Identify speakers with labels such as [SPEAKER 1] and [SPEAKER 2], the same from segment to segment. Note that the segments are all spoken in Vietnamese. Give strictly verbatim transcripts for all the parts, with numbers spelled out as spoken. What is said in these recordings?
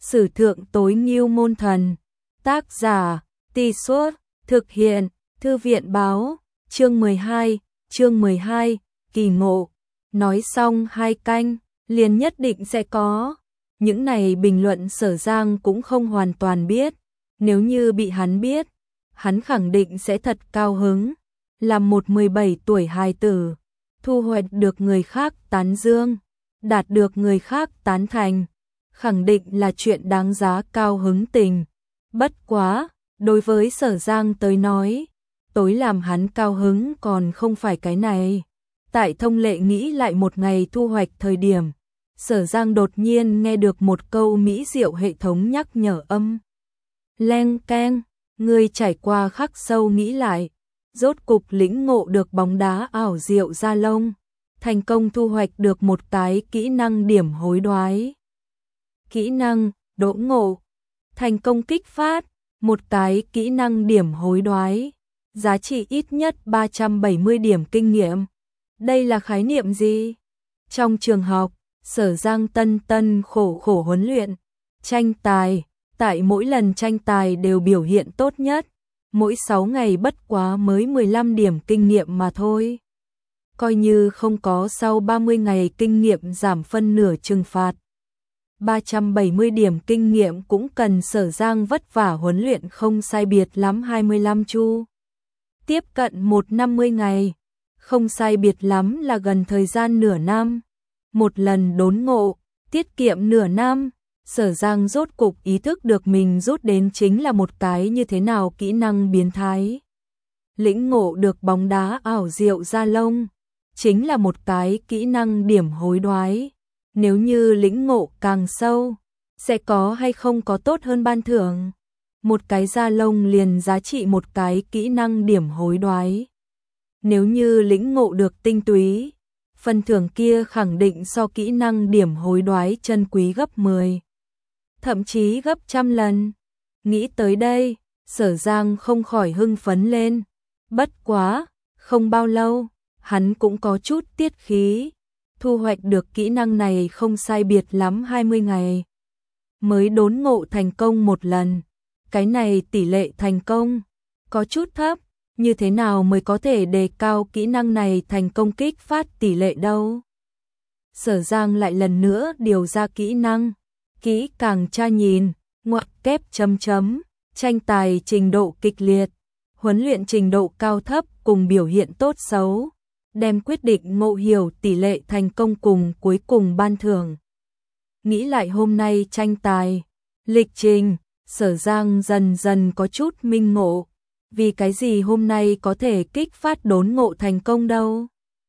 [SPEAKER 1] Sử thượng tối ngưu môn thần. Tác giả, Tì Suốt, thực hiện, Thư viện báo, chương mười hai, chương mười hai, kỳ ngộ. Nói xong hai canh, liền nhất định sẽ có. Những này bình luận Sở Giang cũng không hoàn toàn biết. Nếu như bị hắn biết, hắn khẳng định sẽ thật cao hứng. Làm một mười bảy tuổi hài tử, thu hoạch được người khác tán dương, đạt được người khác tán thành, khẳng định là chuyện đáng giá cao hứng tình. Bất quá, đối với Sở Giang tới nói, tối làm hắn cao hứng còn không phải cái này. Tại thông lệ nghĩ lại một ngày thu hoạch thời điểm, Sở Giang đột nhiên nghe được một câu mỹ diệu hệ thống nhắc nhở âm. Leng keng, người trải qua khắc sâu nghĩ lại, rốt cục lĩnh ngộ được bóng đá ảo diệu da lông, thành công thu hoạch được một cái kỹ năng điểm hối đoái. Kỹ năng, đỗ ngộ, thành công kích phát, một cái kỹ năng điểm hối đoái, giá trị ít nhất ba trăm bảy mươi điểm kinh nghiệm. Đây là khái niệm gì? Trong trường học, Sở Giang tân tân khổ khổ huấn luyện, tranh tài, tại mỗi lần tranh tài đều biểu hiện tốt nhất, mỗi sáu ngày bất quá mới mười lăm điểm kinh nghiệm mà thôi. Coi như không có sau ba mươi ngày kinh nghiệm giảm phân nửa trừng phạt. ba trăm bảy mươi điểm kinh nghiệm cũng cần Sở Giang vất vả huấn luyện không sai biệt lắm hai mươi lăm chu. Tiếp cận một trăm năm mươi ngày, không sai biệt lắm là gần thời gian nửa năm. Một lần đốn ngộ, tiết kiệm nửa năm, Sở Giang rốt cục ý thức được mình rút đến chính là một cái như thế nào kỹ năng biến thái. Lĩnh ngộ được bóng đá ảo diệu da lông, chính là một cái kỹ năng điểm hối đoái. Nếu như lĩnh ngộ càng sâu, sẽ có hay không có tốt hơn ban thưởng. Một cái da lông liền giá trị một cái kỹ năng điểm hối đoái. Nếu như lĩnh ngộ được tinh túy, phần thưởng kia khẳng định so kỹ năng điểm hối đoái chân quý gấp mười, thậm chí gấp trăm lần. Nghĩ tới đây, Sở Giang không khỏi hưng phấn lên. Bất quá, không bao lâu, hắn cũng có chút tiết khí. Thu hoạch được kỹ năng này không sai biệt lắm hai mươi ngày. Mới đốn ngộ thành công một lần. Cái này tỷ lệ thành công có chút thấp. Như thế nào mới có thể đề cao kỹ năng này thành công kích phát tỷ lệ đâu? Sở Giang lại lần nữa điều ra kỹ năng. Kỹ càng tra nhìn, ngoặc kép chấm chấm, tranh tài trình độ kịch liệt, huấn luyện trình độ cao thấp cùng biểu hiện tốt xấu, đem quyết định ngộ hiểu tỷ lệ thành công cùng cuối cùng ban thưởng. Nghĩ lại hôm nay tranh tài, lịch trình, Sở Giang dần dần có chút minh ngộ. Vì cái gì hôm nay có thể kích phát đốn ngộ thành công đâu?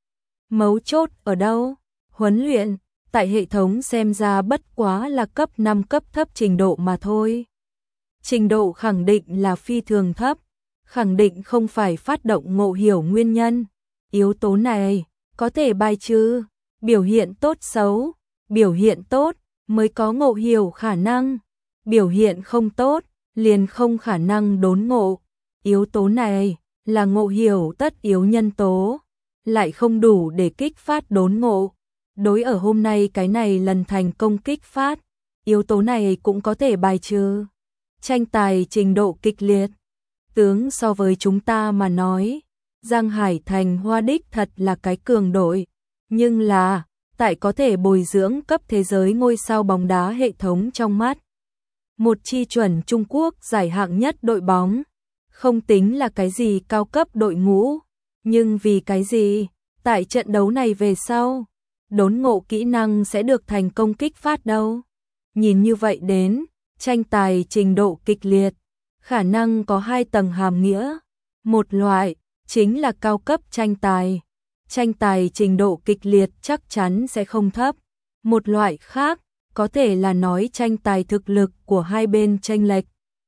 [SPEAKER 1] Mấu chốt ở đâu? Huấn luyện, tại hệ thống xem ra bất quá là cấp năm cấp thấp trình độ mà thôi. Trình độ khẳng định là phi thường thấp, khẳng định không phải phát động ngộ hiểu nguyên nhân. Yếu tố này có thể bài trừ, biểu hiện tốt xấu, biểu hiện tốt mới có ngộ hiểu khả năng, biểu hiện không tốt liền không khả năng đốn ngộ. Yếu tố này là ngộ hiểu tất yếu nhân tố, lại không đủ để kích phát đốn ngộ. Đối ở hôm nay cái này lần thành công kích phát, yếu tố này cũng có thể bài trừ. Tranh tài trình độ kịch liệt, tướng so với chúng ta mà nói, Giang Hải Thành Hoa đích thật là cái cường đội, nhưng là, tại có thể bồi dưỡng cấp thế giới ngôi sao bóng đá hệ thống trong mắt. Một chi chuẩn Trung Quốc giải hạng nhất đội bóng, không tính là cái gì cao cấp đội ngũ, nhưng vì cái gì, tại trận đấu này về sau, đốn ngộ kỹ năng sẽ được thành công kích phát đâu. Nhìn như vậy đến, tranh tài trình độ kịch liệt, khả năng có hai tầng hàm nghĩa. Một loại, chính là cao cấp tranh tài. Tranh tài trình độ kịch liệt chắc chắn sẽ không thấp. Một loại khác, có thể là nói tranh tài thực lực của hai bên chênh lệch.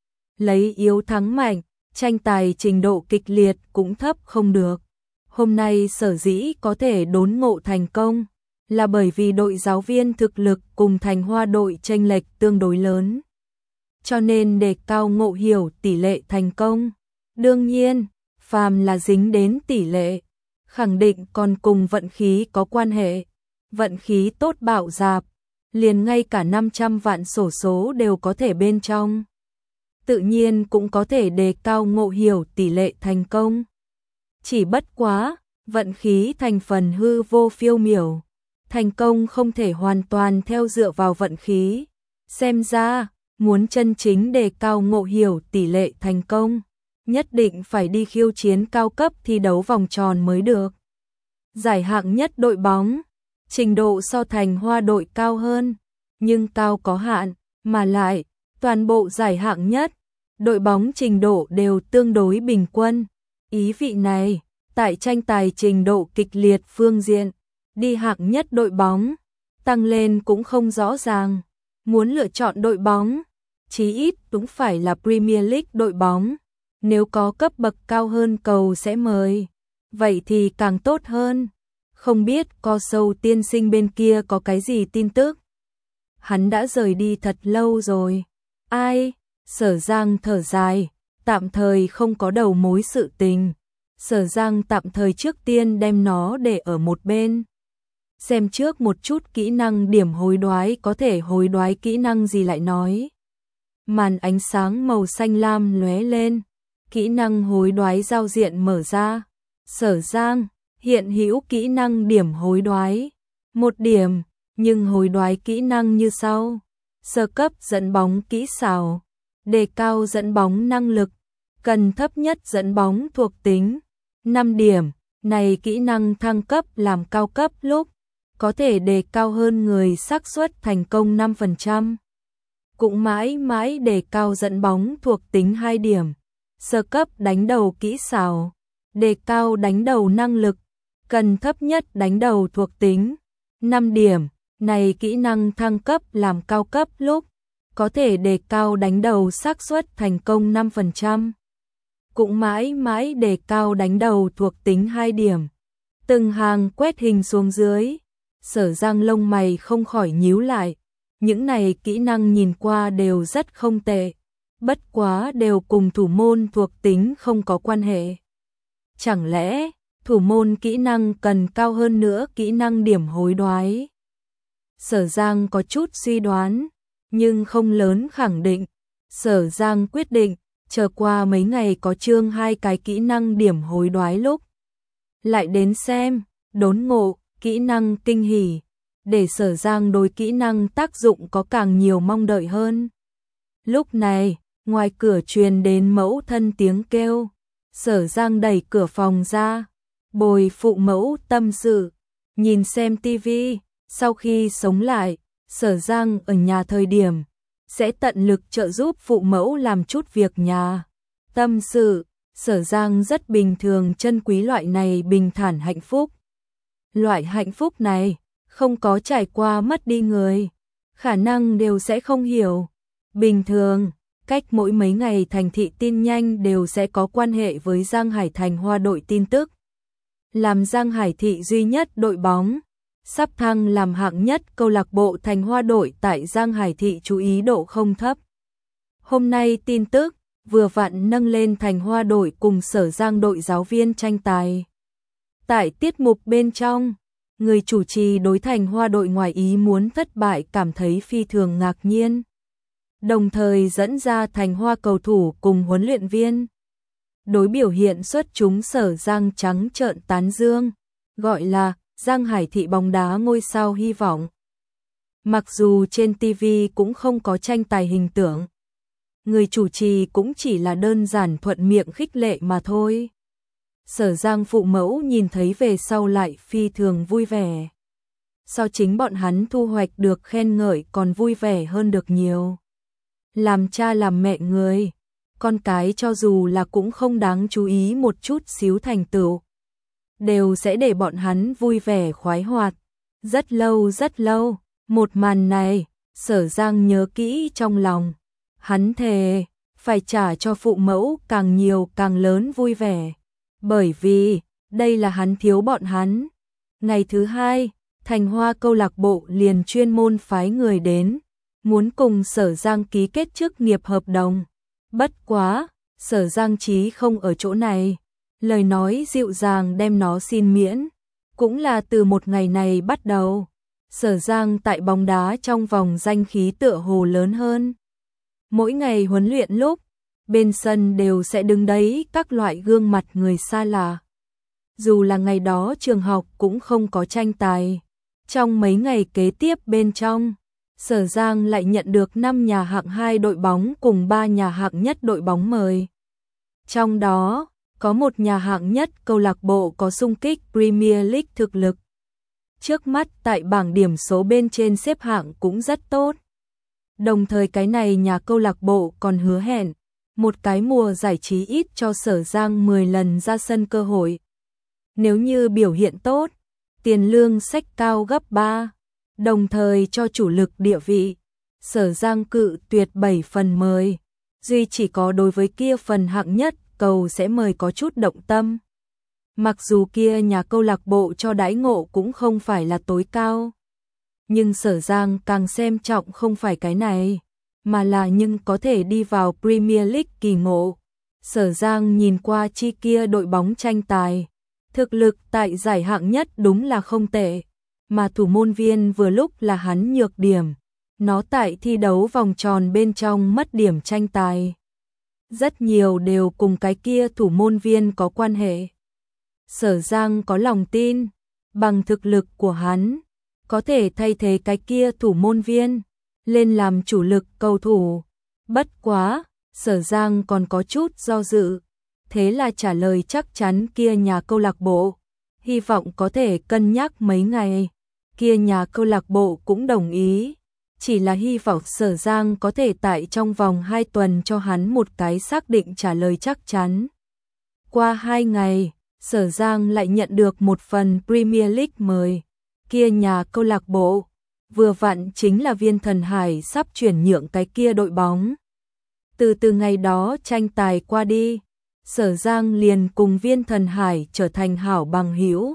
[SPEAKER 1] Lấy yếu thắng mạnh, tranh tài trình độ kịch liệt cũng thấp không được. Hôm nay sở dĩ có thể đốn ngộ thành công, là bởi vì đội giáo viên thực lực cùng Thành Hoa đội chênh lệch tương đối lớn. Cho nên đề cao ngộ hiểu tỷ lệ thành công. Đương nhiên, phàm là dính đến tỷ lệ, khẳng định còn cùng vận khí có quan hệ. Vận khí tốt bạo dạp, liền ngay cả năm trăm vạn xổ số đều có thể bên trong. Tự nhiên cũng có thể đề cao ngộ hiểu tỷ lệ thành công. Chỉ bất quá, vận khí thành phần hư vô phiêu miểu. Thành công không thể hoàn toàn theo dựa vào vận khí. Xem ra, muốn chân chính đề cao ngộ hiểu tỷ lệ thành công, nhất định phải đi khiêu chiến cao cấp thi đấu vòng tròn mới được. Giải hạng nhất đội bóng, trình độ so thành Hoa đội cao hơn, nhưng cao có hạn, mà lại, toàn bộ giải hạng nhất, đội bóng trình độ đều tương đối bình quân. Ý vị này, tại tranh tài trình độ kịch liệt phương diện, đi hạng nhất đội bóng, tăng lên cũng không rõ ràng. Muốn lựa chọn đội bóng, chí ít cũng phải là Premier League đội bóng. Nếu có cấp bậc cao hơn cầu sẽ mời, vậy thì càng tốt hơn. Không biết Co Sâu tiên sinh bên kia có cái gì tin tức? Hắn đã rời đi thật lâu rồi. Ai? Sở Giang thở dài, tạm thời không có đầu mối sự tình. Sở Giang tạm thời trước tiên đem nó để ở một bên. Xem trước một chút kỹ năng điểm hối đoái, có thể hối đoái kỹ năng gì lại nói. Màn ánh sáng màu xanh lam lóe lên, kỹ năng hối đoái giao diện mở ra. Sở Giang, hiện hữu kỹ năng điểm hối đoái, một điểm, nhưng hối đoái kỹ năng như sau. Sơ cấp dẫn bóng kỹ xảo, đề cao dẫn bóng năng lực, cần thấp nhất dẫn bóng thuộc tính, năm điểm. Này kỹ năng thăng cấp làm cao cấp lúc, có thể đề cao hơn người xác suất thành công năm phần trăm. Cũng mãi mãi đề cao dẫn bóng thuộc tính hai điểm. Sơ cấp đánh đầu kỹ xảo, đề cao đánh đầu năng lực, cần thấp nhất đánh đầu thuộc tính, năm điểm. Này kỹ năng thăng cấp làm cao cấp lúc, có thể đề cao đánh đầu xác suất thành công năm phần trăm. Cũng mãi mãi đề cao đánh đầu thuộc tính hai điểm. Từng hàng quét hình xuống dưới, Sở Giang lông mày không khỏi nhíu lại. Những này kỹ năng nhìn qua đều rất không tệ, bất quá đều cùng thủ môn thuộc tính không có quan hệ. Chẳng lẽ, thủ môn kỹ năng cần cao hơn nữa kỹ năng điểm hối đoái? Sở Giang có chút suy đoán, nhưng không lớn khẳng định. Sở Giang quyết định, chờ qua mấy ngày có chương hai cái kỹ năng điểm hối đoái lúc, lại đến xem. Đốn ngộ, kỹ năng kinh hỉ, để Sở Giang đối kỹ năng tác dụng có càng nhiều mong đợi hơn. Lúc này, ngoài cửa truyền đến mẫu thân tiếng kêu. Sở Giang đẩy cửa phòng ra, bồi phụ mẫu tâm sự, nhìn xem tivi. Sau khi sống lại, Sở Giang ở nhà thời điểm, sẽ tận lực trợ giúp phụ mẫu làm chút việc nhà. Tâm sự, Sở Giang rất bình thường trân quý loại này bình thản hạnh phúc. Loại hạnh phúc này, không có trải qua mất đi người, khả năng đều sẽ không hiểu. Bình thường, cách mỗi mấy ngày thành thị tin nhanh đều sẽ có quan hệ với Giang Hải Thành Hoa đội tin tức. Làm Giang Hải thị duy nhất đội bóng, sắp thăng làm hạng nhất câu lạc bộ Thành Hoa đội tại Giang Hải thị chú ý độ không thấp. Hôm nay tin tức, vừa vặn nâng lên Thành Hoa đội cùng Sở Giang đội giáo viên tranh tài. Tại tiết mục bên trong, người chủ trì đối Thành Hoa đội ngoài ý muốn thất bại cảm thấy phi thường ngạc nhiên. Đồng thời dẫn ra Thành Hoa cầu thủ cùng huấn luyện viên. Đối biểu hiện xuất chúng Sở Giang trắng trợn tán dương, gọi là Giang Hải thị bóng đá ngôi sao hy vọng. Mặc dù trên ti vi cũng không có tranh tài hình tượng, người chủ trì cũng chỉ là đơn giản thuận miệng khích lệ mà thôi. Sở Giang phụ mẫu nhìn thấy về sau lại phi thường vui vẻ. So chính bọn hắn thu hoạch được khen ngợi còn vui vẻ hơn được nhiều. Làm cha làm mẹ người, con cái cho dù là cũng không đáng chú ý một chút xíu thành tựu, đều sẽ để bọn hắn vui vẻ khoái hoạt. Rất lâu rất lâu, một màn này, Sở Giang nhớ kỹ trong lòng. Hắn thề, phải trả cho phụ mẫu càng nhiều càng lớn vui vẻ. Bởi vì, đây là hắn thiếu bọn hắn. Ngày thứ hai, Thành Hoa câu lạc bộ liền chuyên môn phái người đến, muốn cùng Sở Giang ký kết chức nghiệp hợp đồng. Bất quá, Sở Giang chí không ở chỗ này. Lời nói dịu dàng đem nó xin miễn. Cũng là từ một ngày này bắt đầu, Sở Giang tại bóng đá trong vòng danh khí tựa hồ lớn hơn. Mỗi ngày huấn luyện lúc, bên sân đều sẽ đứng đấy các loại gương mặt người xa lạ. Dù là ngày đó trường học cũng không có tranh tài. Trong mấy ngày kế tiếp bên trong, Sở Giang lại nhận được năm nhà hạng hai đội bóng cùng ba nhà hạng nhất đội bóng mời. Trong đó, có một nhà hạng nhất câu lạc bộ có xung kích Premier League thực lực. Trước mắt tại bảng điểm số bên trên xếp hạng cũng rất tốt. Đồng thời cái này nhà câu lạc bộ còn hứa hẹn một cái mùa giải trí ít cho Sở Giang mười lần ra sân cơ hội. Nếu như biểu hiện tốt, tiền lương xách cao gấp ba, đồng thời cho chủ lực địa vị. Sở Giang cự tuyệt bảy phần mời, duy chỉ có đối với kia phần hạng nhất cầu sẽ mời có chút động tâm. Mặc dù kia nhà câu lạc bộ cho đãi ngộ cũng không phải là tối cao, nhưng Sở Giang càng xem trọng không phải cái này, mà là nhưng có thể đi vào Premier League kỳ ngộ. Sở Giang nhìn qua chi kia đội bóng tranh tài, thực lực tại giải hạng nhất đúng là không tệ, mà thủ môn viên vừa lúc là hắn nhược điểm. Nó tại thi đấu vòng tròn bên trong mất điểm tranh tài. Rất nhiều đều cùng cái kia thủ môn viên có quan hệ. Sở Giang có lòng tin, bằng thực lực của hắn, có thể thay thế cái kia thủ môn viên, lên làm chủ lực cầu thủ. Bất quá, Sở Giang còn có chút do dự, thế là trả lời chắc chắn kia nhà câu lạc bộ, hy vọng có thể cân nhắc mấy ngày. Kia nhà câu lạc bộ cũng đồng ý, chỉ là hy vọng Sở Giang có thể tại trong vòng hai tuần cho hắn một cái xác định trả lời chắc chắn. Qua hai ngày, Sở Giang lại nhận được một phần Premier League mời. Kia nhà câu lạc bộ, vừa vặn chính là Viên Thần Hải sắp chuyển nhượng cái kia đội bóng. Từ từ ngày đó tranh tài qua đi, Sở Giang liền cùng Viên Thần Hải trở thành hảo bằng hữu.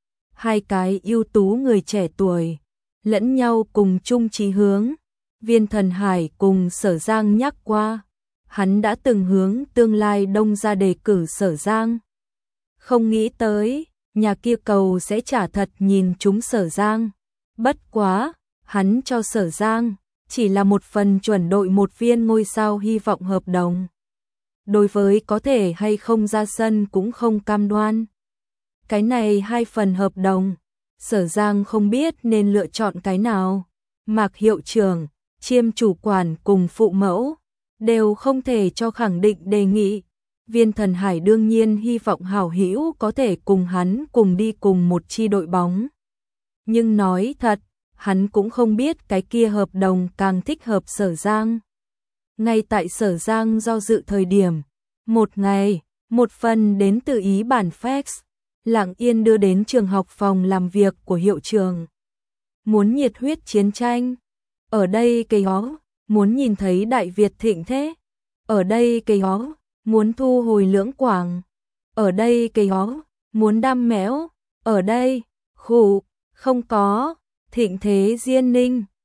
[SPEAKER 1] Hai cái ưu tú người trẻ tuổi, lẫn nhau cùng chung chí hướng. Viên Thần Hải cùng Sở Giang nhắc qua, hắn đã từng hướng tương lai Đông ra đề cử Sở Giang. Không nghĩ tới, nhà kia cầu sẽ trả thật nhìn chúng Sở Giang. Bất quá, hắn cho Sở Giang chỉ là một phần chuẩn đội một viên ngôi sao hy vọng hợp đồng. Đối với có thể hay không ra sân cũng không cam đoan. Cái này hai phần hợp đồng, Sở Giang không biết nên lựa chọn cái nào. Mạc hiệu trưởng, chiêm chủ quản cùng phụ mẫu đều không thể cho khẳng định đề nghị. Viên Thần Hải đương nhiên hy vọng hảo hữu có thể cùng hắn cùng đi cùng một chi đội bóng. Nhưng nói thật, hắn cũng không biết cái kia hợp đồng càng thích hợp Sở Giang. Ngay tại Sở Giang do dự thời điểm, một ngày, một phần đến từ Ý bản fax, lặng yên đưa đến trường học phòng làm việc của hiệu trưởng. Muốn nhiệt huyết chiến tranh, ở đây cây ó, muốn nhìn thấy Đại Việt thịnh thế, ở đây cây ó, muốn thu hồi Lưỡng Quảng, ở đây cây ó, muốn đam mẽo, ở đây, khủ, không có, thịnh thế Diên Ninh,